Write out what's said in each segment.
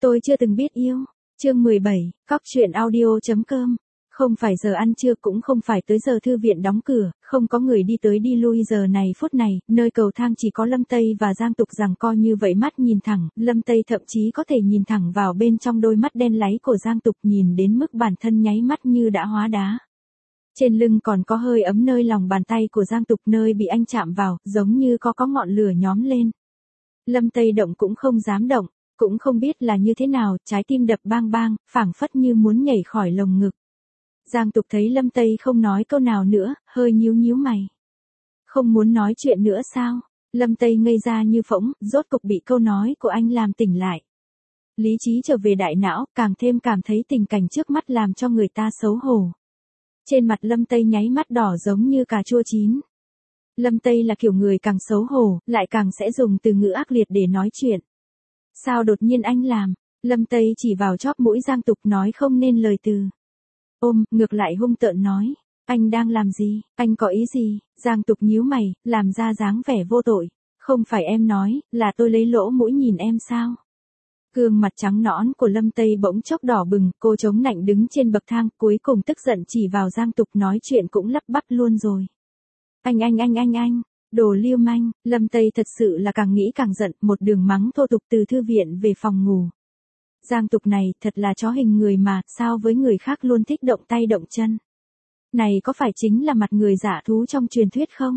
Tôi chưa từng biết yêu. Chương 17, Cóc truyện audio.com. Không phải giờ ăn trưa cũng không phải tới giờ thư viện đóng cửa, không có người đi tới đi lui giờ này phút này, nơi cầu thang chỉ có Lâm Tây và Giang Tục giằng co như vậy mắt nhìn thẳng, Lâm Tây thậm chí có thể nhìn thẳng vào bên trong đôi mắt đen láy của Giang Tục nhìn đến mức bản thân nháy mắt như đã hóa đá. Trên lưng còn có hơi ấm nơi lòng bàn tay của Giang Tục nơi bị anh chạm vào, giống như có ngọn lửa nhóm lên. Lâm Tây động cũng không dám động, cũng không biết là như thế nào, trái tim đập bang bang, phảng phất như muốn nhảy khỏi lồng ngực. Giang Tục thấy Lâm Tây không nói câu nào nữa, hơi nhíu nhíu mày. Không muốn nói chuyện nữa sao? Lâm Tây ngây ra như phỗng, rốt cục bị câu nói của anh làm tỉnh lại. Lý trí trở về đại não, càng thêm cảm thấy tình cảnh trước mắt làm cho người ta xấu hổ. Trên mặt Lâm Tây nháy mắt đỏ giống như cà chua chín. Lâm Tây là kiểu người càng xấu hổ, lại càng sẽ dùng từ ngữ ác liệt để nói chuyện. Sao đột nhiên anh làm? Lâm Tây chỉ vào chóp mũi Giang Tục nói không nên lời từ. Ngược lại hung tợn nói. Anh đang làm gì? Anh có ý gì? Giang Tục nhíu mày, làm ra dáng vẻ vô tội. Không phải em nói, là tôi lấy lỗ mũi nhìn em sao? Gương mặt trắng nõn của Lâm Tây bỗng chốc đỏ bừng, cô chống nạnh đứng trên bậc thang, cuối cùng tức giận chỉ vào Giang Tục nói chuyện cũng lắp bắp luôn rồi. Anh, đồ lưu manh, Lâm Tây thật sự là càng nghĩ càng giận, một đường mắng thô tục từ thư viện về phòng ngủ. Giang Tục này thật là chó hình người mà, sao với người khác luôn thích động tay động chân. Này có phải chính là mặt người giả thú trong truyền thuyết không?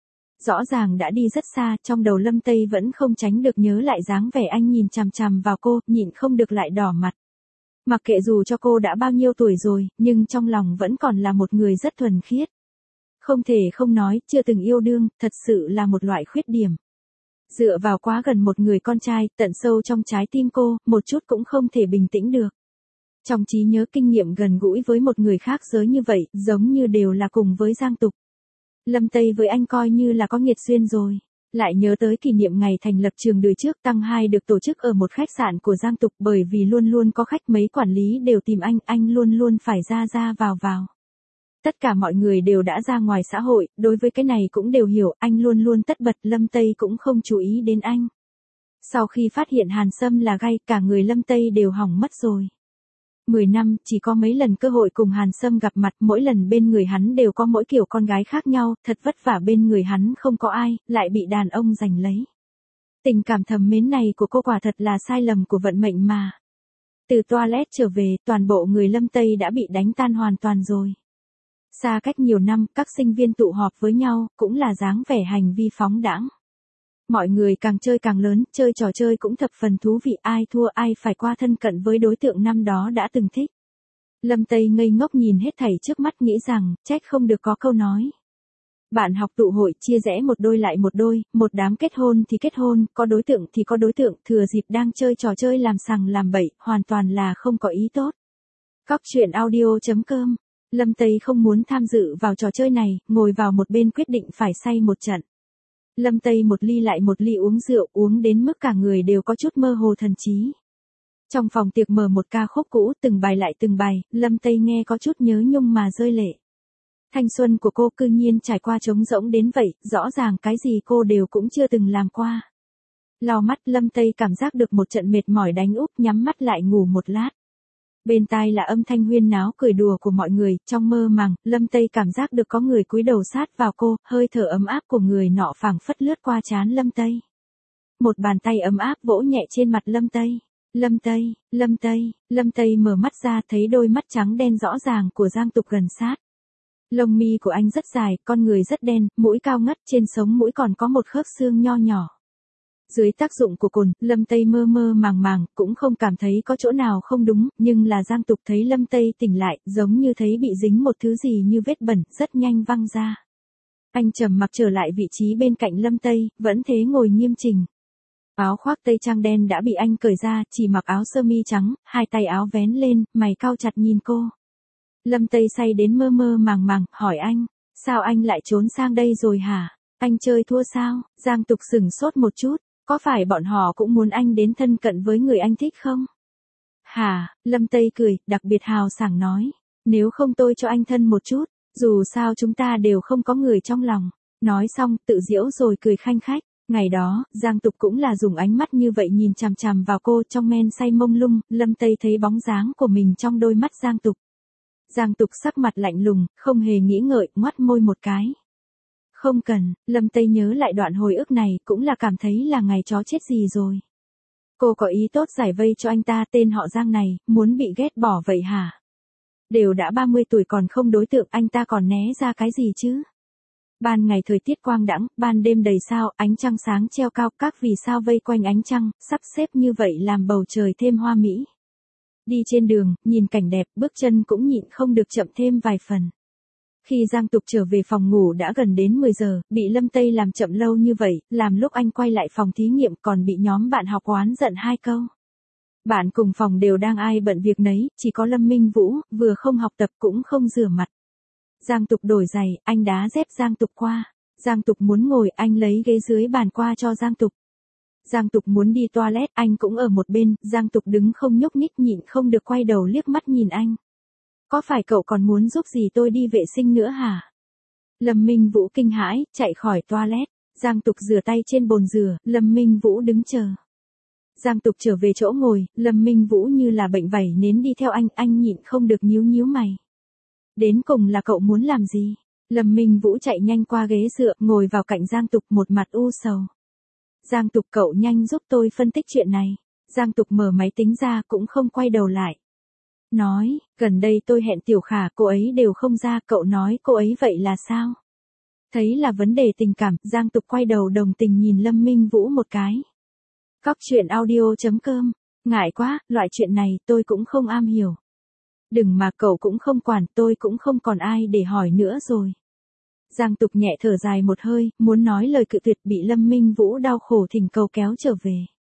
Rõ ràng đã đi rất xa, trong đầu Lâm Tây vẫn không tránh được nhớ lại dáng vẻ anh nhìn chằm chằm vào cô, nhịn không được lại đỏ mặt. Mặc kệ dù cho cô đã bao nhiêu tuổi rồi, nhưng trong lòng vẫn còn là một người rất thuần khiết. Không thể không nói, chưa từng yêu đương, thật sự là một loại khuyết điểm. Dựa vào quá gần một người con trai, tận sâu trong trái tim cô, một chút cũng không thể bình tĩnh được. Trong trí nhớ kinh nghiệm gần gũi với một người khác giới như vậy, giống như đều là cùng với Giang Tục. Lâm Tây với anh coi như là có nghiệt duyên rồi. Lại nhớ tới kỷ niệm ngày thành lập trường đời trước tăng 2 được tổ chức ở một khách sạn của Giang Tục bởi vì luôn luôn có khách mấy quản lý đều tìm anh luôn luôn phải ra vào. Tất cả mọi người đều đã ra ngoài xã hội, đối với cái này cũng đều hiểu, anh luôn luôn tất bật, Lâm Tây cũng không chú ý đến anh. Sau khi phát hiện Hàn Sâm là gay, cả người Lâm Tây đều hỏng mất rồi. 10 năm, chỉ có mấy lần cơ hội cùng Hàn Sâm gặp mặt, mỗi lần bên người hắn đều có mỗi kiểu con gái khác nhau, thật vất vả bên người hắn không có ai, lại bị đàn ông giành lấy. Tình cảm thầm mến này của cô quả thật là sai lầm của vận mệnh mà. Từ toilet trở về, toàn bộ người Lâm Tây đã bị đánh tan hoàn toàn rồi. Xa cách nhiều năm, các sinh viên tụ họp với nhau, cũng là dáng vẻ hành vi phóng đãng. Mọi người càng chơi càng lớn, chơi trò chơi cũng thập phần thú vị, ai thua ai phải qua thân cận với đối tượng năm đó đã từng thích. Lâm Tây ngây ngốc nhìn hết thảy trước mắt nghĩ rằng, trách không được có câu nói. Bạn học tụ hội chia rẽ một đôi lại một đôi, một đám kết hôn thì kết hôn, có đối tượng thì có đối tượng, thừa dịp đang chơi trò chơi làm sằng làm bậy, hoàn toàn là không có ý tốt. Cóc truyện audio.com. Lâm Tây không muốn tham dự vào trò chơi này, ngồi vào một bên quyết định phải say một trận. Lâm Tây một ly lại một ly uống rượu, uống đến mức cả người đều có chút mơ hồ thần trí. Trong phòng tiệc mở một ca khúc cũ, từng bài lại từng bài, Lâm Tây nghe có chút nhớ nhung mà rơi lệ. Thanh xuân của cô cư nhiên trải qua trống rỗng đến vậy, rõ ràng cái gì cô đều cũng chưa từng làm qua. Lau mắt, Lâm Tây cảm giác được một trận mệt mỏi đánh úp, nhắm mắt lại ngủ một lát. Bên tai là âm thanh huyên náo cười đùa của mọi người, trong mơ màng, Lâm Tây cảm giác được có người cúi đầu sát vào cô, hơi thở ấm áp của người nọ phảng phất lướt qua trán Lâm Tây. Một bàn tay ấm áp vỗ nhẹ trên mặt Lâm Tây. Lâm Tây mở mắt ra thấy đôi mắt trắng đen rõ ràng của Giang Tục gần sát. Lông mi của anh rất dài, con người rất đen, mũi cao ngất, trên sống mũi còn có một khớp xương nho nhỏ. Dưới tác dụng của cồn, Lâm Tây mơ màng, cũng không cảm thấy có chỗ nào không đúng, nhưng là Giang Tục thấy Lâm Tây tỉnh lại, giống như thấy bị dính một thứ gì như vết bẩn, rất nhanh văng ra. Anh trầm mặc trở lại vị trí bên cạnh Lâm Tây, vẫn thế ngồi nghiêm chỉnh. Áo khoác tây trang đen đã bị anh cởi ra, chỉ mặc áo sơ mi trắng, hai tay áo vén lên, mày cau chặt nhìn cô. Lâm Tây say đến mơ màng, hỏi anh, sao anh lại trốn sang đây rồi hả? Anh chơi thua sao? Giang Tục sửng sốt một chút. Có phải bọn họ cũng muốn anh đến thân cận với người anh thích không? Hả, Lâm Tây cười, đặc biệt hào sảng nói. Nếu không tôi cho anh thân một chút, dù sao chúng ta đều không có người trong lòng. Nói xong, tự giễu rồi cười khanh khách. Ngày đó, Giang Tục cũng là dùng ánh mắt như vậy nhìn chằm chằm vào cô trong men say mông lung, Lâm Tây thấy bóng dáng của mình trong đôi mắt Giang Tục. Giang Tục sắc mặt lạnh lùng, không hề nghĩ ngợi, ngoắt môi một cái. Không cần, Lâm Tây nhớ lại đoạn hồi ức này cũng là cảm thấy là ngày chó chết gì rồi. Cô có ý tốt giải vây cho anh ta tên họ Giang này, muốn bị ghét bỏ vậy hả? Đều đã 30 tuổi còn không đối tượng anh ta còn né ra cái gì chứ? Ban ngày thời tiết quang đãng, ban đêm đầy sao, ánh trăng sáng treo cao, các vì sao vây quanh ánh trăng, sắp xếp như vậy làm bầu trời thêm hoa mỹ. Đi trên đường, nhìn cảnh đẹp, bước chân cũng nhịn không được chậm thêm vài phần. Khi Giang Tục trở về phòng ngủ đã gần đến 10 giờ, bị Lâm Tây làm chậm lâu như vậy, làm lúc anh quay lại phòng thí nghiệm còn bị nhóm bạn học oán giận 2 câu. Bạn cùng phòng đều đang ai bận việc nấy, chỉ có Lâm Minh Vũ, vừa không học tập cũng không rửa mặt. Giang Tục đổi giày, anh đá dép Giang Tục qua. Giang Tục muốn ngồi, anh lấy ghế dưới bàn qua cho Giang Tục. Giang Tục muốn đi toilet, anh cũng ở một bên, Giang Tục đứng không nhúc nhích nhịn không được quay đầu liếc mắt nhìn anh. Có phải cậu còn muốn giúp gì tôi đi vệ sinh nữa hả? Lâm Minh Vũ kinh hãi, chạy khỏi toilet. Giang Tục rửa tay trên bồn rửa, Lâm Minh Vũ đứng chờ. Giang Tục trở về chỗ ngồi, Lâm Minh Vũ như là bệnh vẩy nến đi theo anh nhịn không được nhíu nhíu mày. Đến cùng là cậu muốn làm gì? Lâm Minh Vũ chạy nhanh qua ghế dựa, ngồi vào cạnh Giang Tục một mặt u sầu. Giang Tục cậu nhanh giúp tôi phân tích chuyện này. Giang Tục mở máy tính ra cũng không quay đầu lại. Nói, gần đây tôi hẹn Tiểu Khả cô ấy đều không ra, cậu nói cô ấy vậy là sao? Thấy là vấn đề tình cảm, Giang Tục quay đầu đồng tình nhìn Lâm Minh Vũ một cái. Cóc truyện audio.com, ngại quá, loại chuyện này tôi cũng không am hiểu. Đừng mà cậu cũng không quản, tôi cũng không còn ai để hỏi nữa rồi. Giang Tục nhẹ thở dài một hơi, muốn nói lời cự tuyệt bị Lâm Minh Vũ đau khổ thỉnh cầu kéo trở về.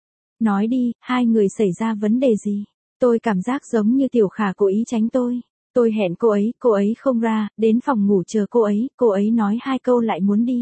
Nói đi, hai người xảy ra vấn đề gì? Tôi cảm giác giống như Tiểu Khả cố ý tránh tôi. Tôi hẹn cô ấy không ra, đến phòng ngủ chờ cô ấy nói 2 câu lại muốn đi.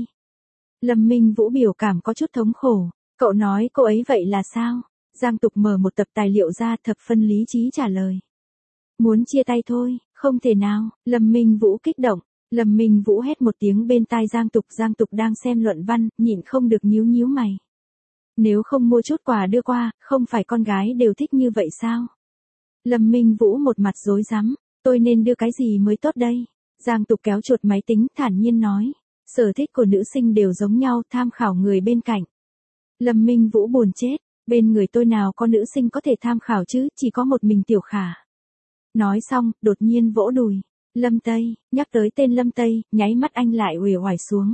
Lâm Minh Vũ biểu cảm có chút thống khổ. Cậu nói cô ấy vậy là sao? Giang Tục mở một tập tài liệu ra thập phân lý trí trả lời. Muốn chia tay thôi, không thể nào, Lâm Minh Vũ kích động. Lâm Minh Vũ hét một tiếng bên tai Giang Tục đang xem luận văn, nhịn không được nhíu nhíu mày. Nếu không mua chút quà đưa qua, không phải con gái đều thích như vậy sao? Lâm Minh Vũ một mặt rối rắm, tôi nên đưa cái gì mới tốt đây? Giang Tục kéo chuột máy tính thản nhiên nói, sở thích của nữ sinh đều giống nhau, tham khảo người bên cạnh. Lâm Minh Vũ buồn chết, bên người tôi nào có nữ sinh có thể tham khảo chứ, chỉ có một mình Tiểu Khả. Nói xong, đột nhiên vỗ đùi. Lâm Tây, nhắc tới tên Lâm Tây, nháy mắt anh lại uể oải xuống.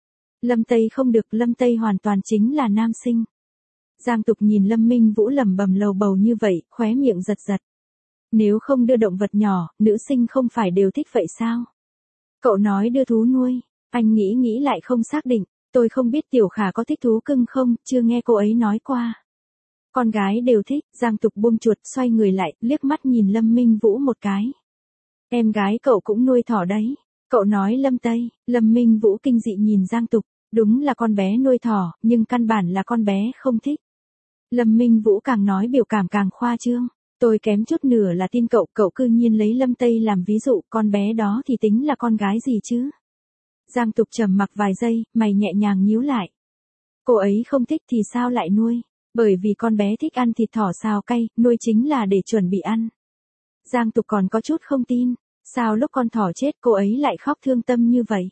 Lâm Tây không được, Lâm Tây hoàn toàn chính là nam sinh. Giang Tục nhìn Lâm Minh Vũ lẩm bẩm lầu bầu như vậy, khóe miệng giật giật. Nếu không đưa động vật nhỏ, nữ sinh không phải đều thích vậy sao? Cậu nói đưa thú nuôi, anh nghĩ lại không xác định, tôi không biết Tiểu Khả có thích thú cưng không, chưa nghe cô ấy nói qua. Con gái đều thích, Giang Tục buông chuột, xoay người lại, liếc mắt nhìn Lâm Minh Vũ một cái. Em gái cậu cũng nuôi thỏ đấy. Cậu nói Lâm Tây, Lâm Minh Vũ kinh dị nhìn Giang Tục, đúng là con bé nuôi thỏ, nhưng căn bản là con bé không thích. Lâm Minh Vũ càng nói biểu cảm càng khoa trương. Tôi kém chút nửa là tin cậu cư nhiên lấy Lâm Tây làm ví dụ, con bé đó thì tính là con gái gì chứ? Giang Tục trầm mặc vài giây, mày nhẹ nhàng nhíu lại. Cô ấy không thích thì sao lại nuôi? Bởi vì con bé thích ăn thịt thỏ xào cay, nuôi chính là để chuẩn bị ăn. Giang Tục còn có chút không tin, sao lúc con thỏ chết cô ấy lại khóc thương tâm như vậy?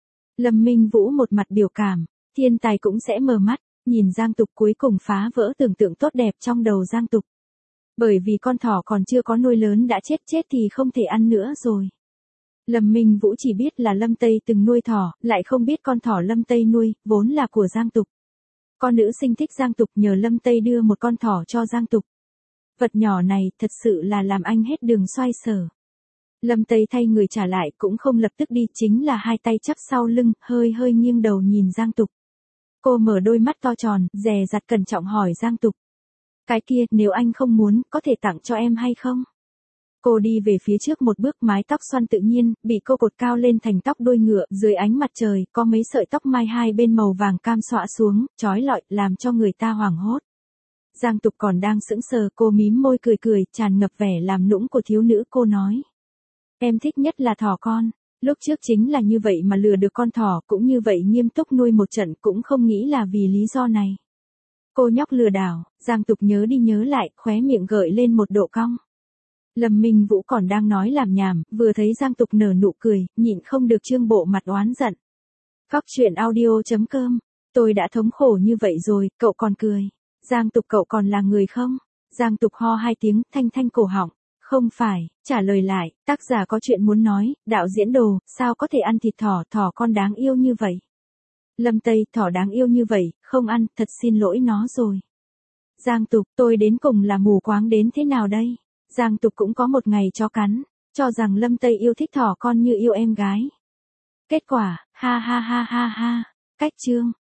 Lâm Minh Vũ một mặt biểu cảm, thiên tài cũng sẽ mờ mắt, nhìn Giang Tục cuối cùng phá vỡ tưởng tượng tốt đẹp trong đầu Giang Tục. Bởi vì con thỏ còn chưa có nuôi lớn đã chết thì không thể ăn nữa rồi. Lâm Minh Vũ chỉ biết là Lâm Tây từng nuôi thỏ, lại không biết con thỏ Lâm Tây nuôi, vốn là của Giang Tục. Con nữ sinh thích Giang Tục nhờ Lâm Tây đưa một con thỏ cho Giang Tục. Vật nhỏ này thật sự là làm anh hết đường xoay sở. Lâm Tây thay người trả lại cũng không lập tức đi, chính là hai tay chắp sau lưng, hơi nghiêng đầu nhìn Giang Tục. Cô mở đôi mắt to tròn, dè dặt cẩn trọng hỏi Giang Tục. Cái kia, nếu anh không muốn, có thể tặng cho em hay không? Cô đi về phía trước một bước, mái tóc xoăn tự nhiên, bị cô cột cao lên thành tóc đuôi ngựa, dưới ánh mặt trời, có mấy sợi tóc mai hai bên màu vàng cam xõa xuống, chói lọi, làm cho người ta hoảng hốt. Giang Tục còn đang sững sờ, cô mím môi cười, tràn ngập vẻ làm nũng của thiếu nữ, cô nói. Em thích nhất là thỏ con. Lúc trước chính là như vậy mà lừa được con thỏ, cũng như vậy nghiêm túc nuôi một trận, cũng không nghĩ là vì lý do này. Cô nhóc lừa đảo, Giang Tục nhớ đi nhớ lại, khóe miệng gợi lên một độ cong. Lâm Minh Vũ còn đang nói làm nhảm, vừa thấy Giang Tục nở nụ cười, nhịn không được trương bộ mặt oán giận. Cóc truyện audio.com, tôi đã thống khổ như vậy rồi, cậu còn cười. Giang Tục, cậu còn là người không? Giang Tục ho hai tiếng, thanh thanh cổ họng. Không phải, trả lời lại, tác giả có chuyện muốn nói, đạo diễn Đồ, sao có thể ăn thịt thỏ, thỏ con đáng yêu như vậy. Lâm Tây, thỏ đáng yêu như vậy, không ăn, thật xin lỗi nó rồi. Giang Tục, tôi đến cùng là mù quáng đến thế nào đây? Giang Tục cũng có một ngày chó cắn, cho rằng Lâm Tây yêu thích thỏ con như yêu em gái. Kết quả, ha ha ha ha ha, cách chương.